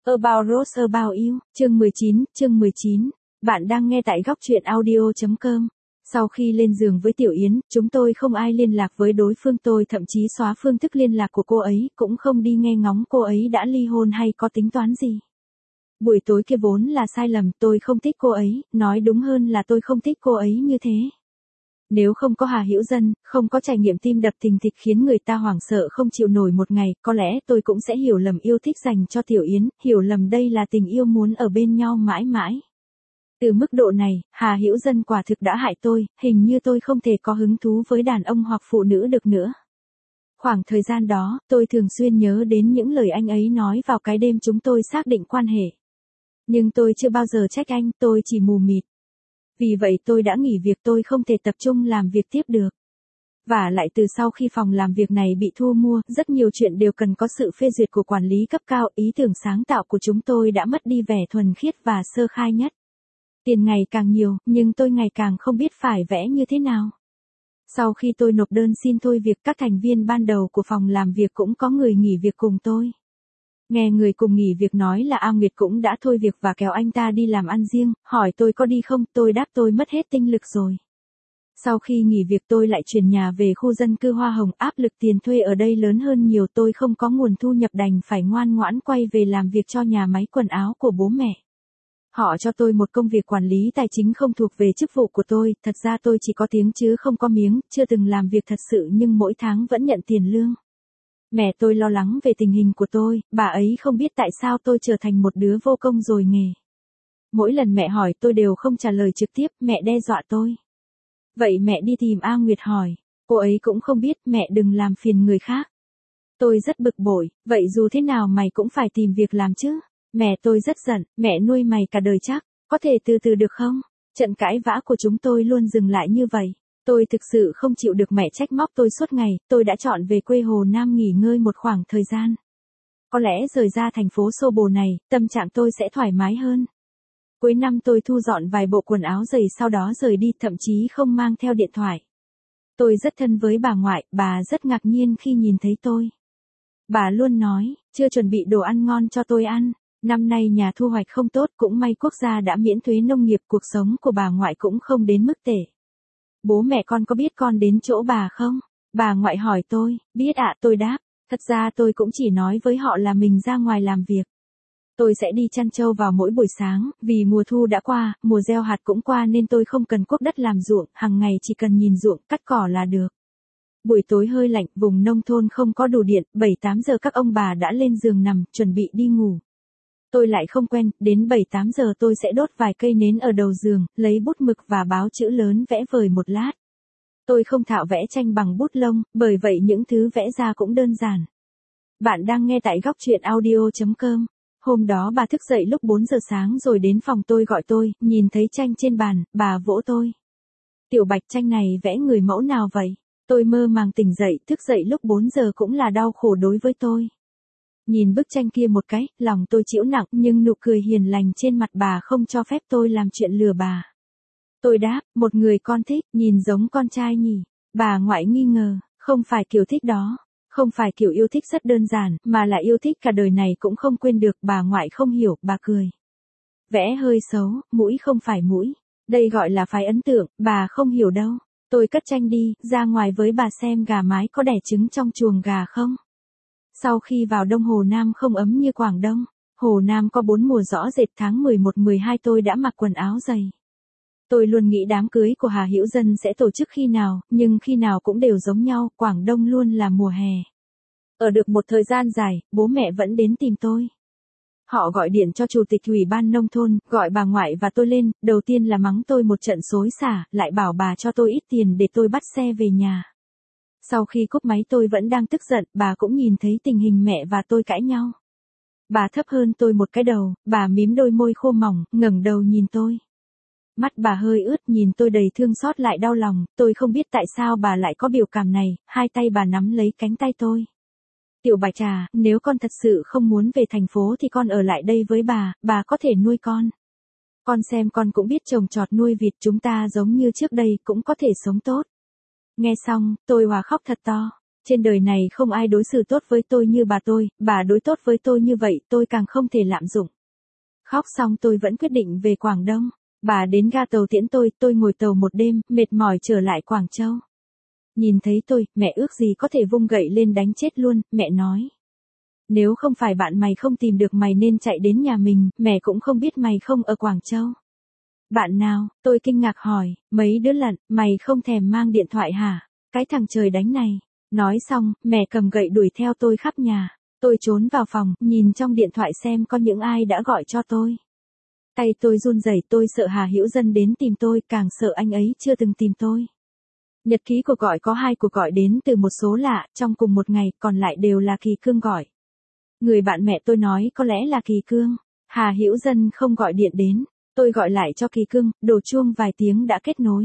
About Rose About You, chương 19. Bạn đang nghe tại góc truyện audio.com. Sau khi lên giường với Tiểu Yến, chúng tôi không ai liên lạc với đối phương, tôi thậm chí xóa phương thức liên lạc của cô ấy, cũng không đi nghe ngóng cô ấy đã ly hôn hay có tính toán gì. Buổi tối kia vốn là sai lầm, tôi không thích cô ấy, nói đúng hơn là tôi không thích cô ấy như thế. Nếu không có Hà Hữu Dân, không có trải nghiệm tim đập thình thịch khiến người ta hoảng sợ không chịu nổi một ngày, có lẽ tôi cũng sẽ hiểu lầm yêu thích dành cho Tiểu Yến, hiểu lầm đây là tình yêu muốn ở bên nhau mãi mãi. Từ mức độ này, Hà Hữu Dân quả thực đã hại tôi, hình như tôi không thể có hứng thú với đàn ông hoặc phụ nữ được nữa. Khoảng thời gian đó, tôi thường xuyên nhớ đến những lời anh ấy nói vào cái đêm chúng tôi xác định quan hệ. Nhưng tôi chưa bao giờ trách anh, tôi chỉ mù mịt. Vì vậy tôi đã nghỉ việc, tôi không thể tập trung làm việc tiếp được. Và lại từ sau khi phòng làm việc này bị thu mua, rất nhiều chuyện đều cần có sự phê duyệt của quản lý cấp cao, ý tưởng sáng tạo của chúng tôi đã mất đi vẻ thuần khiết và sơ khai nhất. Tiền ngày càng nhiều, nhưng tôi ngày càng không biết phải vẽ như thế nào. Sau khi tôi nộp đơn xin thôi việc, các thành viên ban đầu của phòng làm việc cũng có người nghỉ việc cùng tôi. Nghe người cùng nghỉ việc nói là A Nguyệt cũng đã thôi việc và kéo anh ta đi làm ăn riêng, hỏi tôi có đi không, tôi đáp tôi mất hết tinh lực rồi. Sau khi nghỉ việc tôi lại chuyển nhà về khu dân cư Hoa Hồng, áp lực tiền thuê ở đây lớn hơn nhiều, tôi không có nguồn thu nhập đành phải ngoan ngoãn quay về làm việc cho nhà máy quần áo của bố mẹ. Họ cho tôi một công việc quản lý tài chính không thuộc về chức vụ của tôi, thật ra tôi chỉ có tiếng chứ không có miếng, chưa từng làm việc thật sự nhưng mỗi tháng vẫn nhận tiền lương. Mẹ tôi lo lắng về tình hình của tôi, bà ấy không biết tại sao tôi trở thành một đứa vô công rồi nghề. Mỗi lần mẹ hỏi tôi đều không trả lời trực tiếp, mẹ đe dọa tôi. Vậy mẹ đi tìm A Nguyệt hỏi, cô ấy cũng không biết, mẹ đừng làm phiền người khác. Tôi rất bực bội, vậy dù thế nào mày cũng phải tìm việc làm chứ. Mẹ tôi rất giận, mẹ nuôi mày cả đời chắc, có thể từ từ được không? Trận cãi vã của chúng tôi luôn dừng lại như vậy. Tôi thực sự không chịu được mẹ trách móc tôi suốt ngày, tôi đã chọn về quê Hồ Nam nghỉ ngơi một khoảng thời gian. Có lẽ rời ra thành phố xô bồ này, tâm trạng tôi sẽ thoải mái hơn. Cuối năm tôi thu dọn vài bộ quần áo giày sau đó rời đi, thậm chí không mang theo điện thoại. Tôi rất thân với bà ngoại, bà rất ngạc nhiên khi nhìn thấy tôi. Bà luôn nói, chưa chuẩn bị đồ ăn ngon cho tôi ăn. Năm nay nhà thu hoạch không tốt, cũng may quốc gia đã miễn thuế nông nghiệp, cuộc sống của bà ngoại cũng không đến mức tệ. Bố mẹ con có biết con đến chỗ bà không? Bà ngoại hỏi tôi, biết ạ, tôi đáp. Thật ra tôi cũng chỉ nói với họ là mình ra ngoài làm việc. Tôi sẽ đi chăn trâu vào mỗi buổi sáng, vì mùa thu đã qua, mùa gieo hạt cũng qua nên tôi không cần cuốc đất làm ruộng, hàng ngày chỉ cần nhìn ruộng, cắt cỏ là được. Buổi tối hơi lạnh, vùng nông thôn không có đủ điện, 7-8 giờ các ông bà đã lên giường nằm, chuẩn bị đi ngủ. Tôi lại không quen, đến 7-8 giờ tôi sẽ đốt vài cây nến ở đầu giường, lấy bút mực và báo chữ lớn vẽ vời một lát. Tôi không thạo vẽ tranh bằng bút lông, bởi vậy những thứ vẽ ra cũng đơn giản. Bạn đang nghe tại góc truyện audio.com. Hôm đó bà thức dậy lúc 4 giờ sáng rồi đến phòng tôi gọi tôi, nhìn thấy tranh trên bàn, bà vỗ tôi. Tiểu Bạch, tranh này vẽ người mẫu nào vậy? Tôi mơ màng tỉnh dậy, thức dậy lúc 4 giờ cũng là đau khổ đối với tôi. Nhìn bức tranh kia một cái, lòng tôi chịu nặng, nhưng nụ cười hiền lành trên mặt bà không cho phép tôi làm chuyện lừa bà. Tôi đáp, một người con thích, nhìn giống con trai nhỉ. Bà ngoại nghi ngờ, không phải kiểu thích đó. Không phải kiểu yêu thích rất đơn giản, mà là yêu thích cả đời này cũng không quên được. Bà ngoại không hiểu, bà cười. Vẽ hơi xấu, mũi không phải mũi. Đây gọi là phái ấn tượng, bà không hiểu đâu. Tôi cất tranh đi, ra ngoài với bà xem gà mái có đẻ trứng trong chuồng gà không. Sau khi vào đông Hồ Nam không ấm như Quảng Đông. Hồ Nam có 4 mùa rõ rệt, tháng 11-12 tôi đã mặc quần áo dày. Tôi luôn nghĩ đám cưới của Hà Hữu Dân sẽ tổ chức khi nào, nhưng khi nào cũng đều giống nhau, Quảng Đông luôn là mùa hè. Ở được một thời gian dài, bố mẹ vẫn đến tìm tôi. Họ gọi điện cho chủ tịch ủy ban nông thôn, gọi bà ngoại và tôi lên, đầu tiên là mắng tôi một trận xối xả, lại bảo bà cho tôi ít tiền để tôi bắt xe về nhà. Sau khi cúp máy tôi vẫn đang tức giận, bà cũng nhìn thấy tình hình mẹ và tôi cãi nhau. Bà thấp hơn tôi một cái đầu, bà mím đôi môi khô mỏng, ngẩng đầu nhìn tôi. Mắt bà hơi ướt, nhìn tôi đầy thương xót lại đau lòng, tôi không biết tại sao bà lại có biểu cảm này, hai tay bà nắm lấy cánh tay tôi. Tiểu Bạch à, nếu con thật sự không muốn về thành phố thì con ở lại đây với bà có thể nuôi con. Con xem con cũng biết trồng trọt nuôi vịt, chúng ta giống như trước đây cũng có thể sống tốt. Nghe xong, tôi òa khóc thật to. Trên đời này không ai đối xử tốt với tôi như bà đối tốt với tôi như vậy tôi càng không thể lạm dụng. Khóc xong tôi vẫn quyết định về Quảng Đông. Bà đến ga tàu tiễn tôi ngồi tàu một đêm, mệt mỏi trở lại Quảng Châu. Nhìn thấy tôi, mẹ ước gì có thể vung gậy lên đánh chết luôn, mẹ nói. Nếu không phải bạn mày không tìm được mày nên chạy đến nhà mình, mẹ cũng không biết mày không ở Quảng Châu. Bạn nào, tôi kinh ngạc hỏi, mấy đứa lận, mày không thèm mang điện thoại hả? Cái thằng trời đánh này. Nói xong, mẹ cầm gậy đuổi theo tôi khắp nhà. Tôi trốn vào phòng, nhìn trong điện thoại xem có những ai đã gọi cho tôi. Tay tôi run rẩy, tôi sợ Hà Hữu Dân đến tìm tôi, càng sợ anh ấy chưa từng tìm tôi. Nhật ký cuộc gọi có 2 cuộc gọi đến từ một số lạ, trong cùng một ngày, còn lại đều là Kỳ Cương gọi. Người bạn mẹ tôi nói có lẽ là Kỳ Cương. Hà Hữu Dân không gọi điện đến. Tôi gọi lại cho Kỳ Cương, đổ chuông vài tiếng đã kết nối.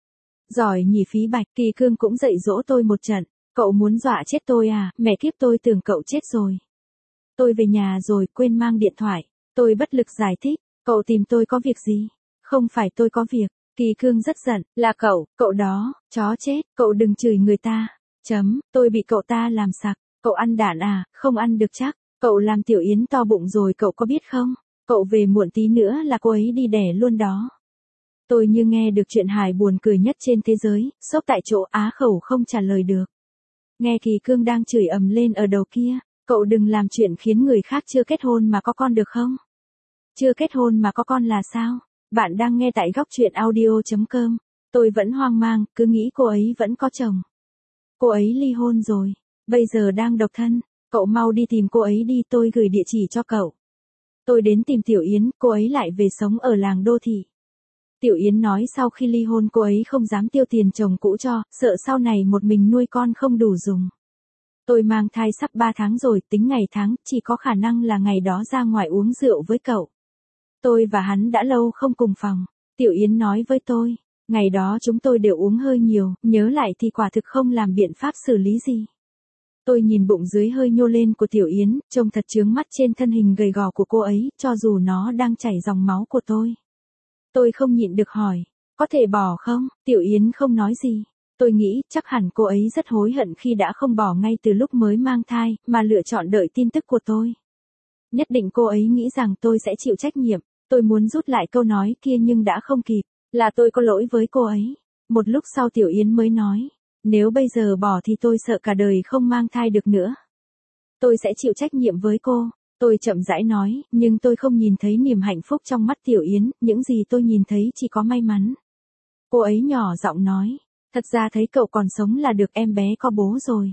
Giỏi nhỉ Phí Bạch, Kỳ Cương cũng dạy dỗ tôi một trận. Cậu muốn dọa chết tôi à, mẹ kiếp tôi tưởng cậu chết rồi. Tôi về nhà rồi, quên mang điện thoại. Tôi bất lực giải thích, cậu tìm tôi có việc gì? Không phải tôi có việc. Kỳ Cương rất giận, là cậu đó, chó chết, cậu đừng chửi người ta. Tôi bị cậu ta làm sặc, cậu ăn đạn à, không ăn được chắc. Cậu làm Tiểu Yến to bụng rồi cậu có biết không? Cậu về muộn tí nữa là cô ấy đi đẻ luôn đó. Tôi như nghe được chuyện hài buồn cười nhất trên thế giới, sốc tại chỗ á khẩu không trả lời được. Nghe Kỳ Cương đang chửi ầm lên ở đầu kia, cậu đừng làm chuyện khiến người khác chưa kết hôn mà có con được không? Chưa kết hôn mà có con là sao? Bạn đang nghe tại góc truyện audio.com. Tôi vẫn hoang mang, cứ nghĩ cô ấy vẫn có chồng. Cô ấy ly hôn rồi, bây giờ đang độc thân, cậu mau đi tìm cô ấy đi, tôi gửi địa chỉ cho cậu. Tôi đến tìm Tiểu Yến, cô ấy lại về sống ở làng đô thị. Tiểu Yến nói sau khi ly hôn cô ấy không dám tiêu tiền chồng cũ cho, sợ sau này một mình nuôi con không đủ dùng. Tôi mang thai sắp 3 tháng rồi, tính ngày tháng, chỉ có khả năng là ngày đó ra ngoài uống rượu với cậu. Tôi và hắn đã lâu không cùng phòng. Tiểu Yến nói với tôi, ngày đó chúng tôi đều uống hơi nhiều, nhớ lại thì quả thực không làm biện pháp xử lý gì. Tôi nhìn bụng dưới hơi nhô lên của Tiểu Yến, trông thật chướng mắt trên thân hình gầy gò của cô ấy, cho dù nó đang chảy dòng máu của tôi. Tôi không nhịn được hỏi, có thể bỏ không? Tiểu Yến không nói gì. Tôi nghĩ chắc hẳn cô ấy rất hối hận khi đã không bỏ ngay từ lúc mới mang thai, mà lựa chọn đợi tin tức của tôi. Nhất định cô ấy nghĩ rằng tôi sẽ chịu trách nhiệm. Tôi muốn rút lại câu nói kia nhưng đã không kịp, là tôi có lỗi với cô ấy. Một lúc sau Tiểu Yến mới nói, nếu bây giờ bỏ thì tôi sợ cả đời không mang thai được nữa. Tôi sẽ chịu trách nhiệm với cô. Tôi chậm rãi nói, nhưng tôi không nhìn thấy niềm hạnh phúc trong mắt Tiểu Yến, những gì tôi nhìn thấy chỉ có may mắn. Cô ấy nhỏ giọng nói, thật ra thấy cậu còn sống là được, em bé có bố rồi.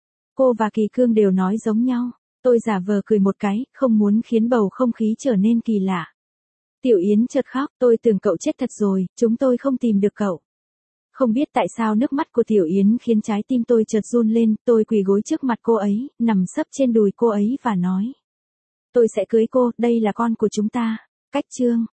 Cô và Kỳ Cương đều nói giống nhau. Tôi giả vờ cười một cái, không muốn khiến bầu không khí trở nên kỳ lạ. Tiểu Yến chợt khóc, tôi tưởng cậu chết thật rồi, chúng tôi không tìm được cậu. Không biết tại sao nước mắt của Tiểu Yến khiến trái tim tôi chợt run lên, tôi quỳ gối trước mặt cô ấy, nằm sấp trên đùi cô ấy và nói. Tôi sẽ cưới cô, đây là con của chúng ta. Cách chương.